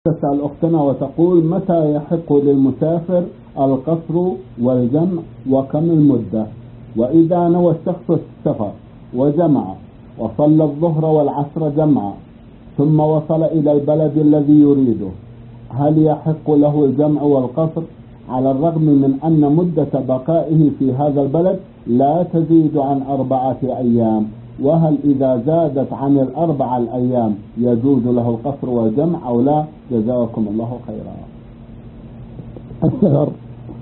تسأل أختنا وتقول: متى يحق للمسافر القصر والجمع وكم المدة؟ وإذا نوى الشخص السفر وجمع وصلى الظهر والعصر جمعا ثم وصل إلى البلد الذي يريده، هل يحق له الجمع والقصر على الرغم من أن مدة بقائه في هذا البلد لا تزيد عن 4 أيام؟ وهل إذا زادت عن 4 الأيام يجوز له القصر والجمع أو لا؟ جزاكم الله خيرا. السفر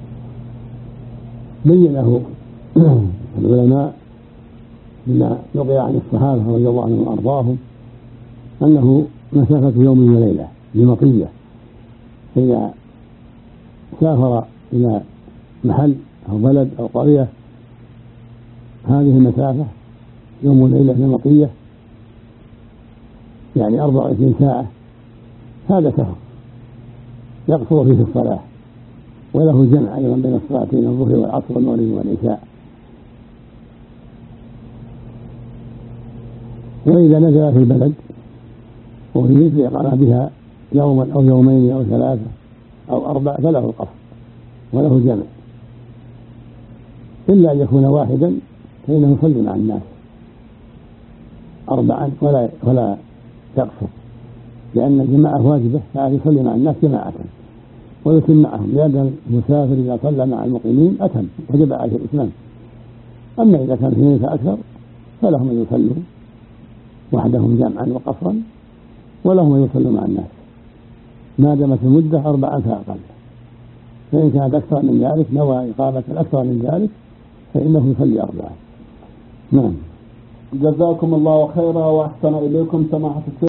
بينه العلماء بما نقل عن الصحابة رضي الله عنهم وأرضاهم أنه مسافة يوم وليلة بمطية، إذا سافر إلى محل أو بلد أو قرية هذه المسافة يوم وليلة بمطية يعني 24 ساعة، هذا سفر يقصر فيه الصلاة، وله جمع أيضا بين الصلاتين الظهر والعصر والمغرب والعشاء. وإذا نزل في البلد ويريد يقرأ بها يوما أو يومين أو 3 أو 4 فله القصر وله جمع، إلا أن يكون واحدا فإنه يصلي مع الناس 4 ولا يقصر، لأن الجماعة واجبة، فيصلي مع الناس جماعة ويتم معهم، لأن المسافر إذا صلى مع المقيمين أتم وجب عليه الإتمام. أما إذا كان 2 فأكثر فلهم أن يصلوا وحدهم جمعا وقصرا، ولهم أن يصلوا مع الناس ما دامت المدة 4 فأقل. فإن كانت أكثر من ذلك نوى إقامة أكثر من ذلك فإنه يصلي 4. نعم. جزاكم الله خيرا وأحسن إليكم سماحة الشيخ.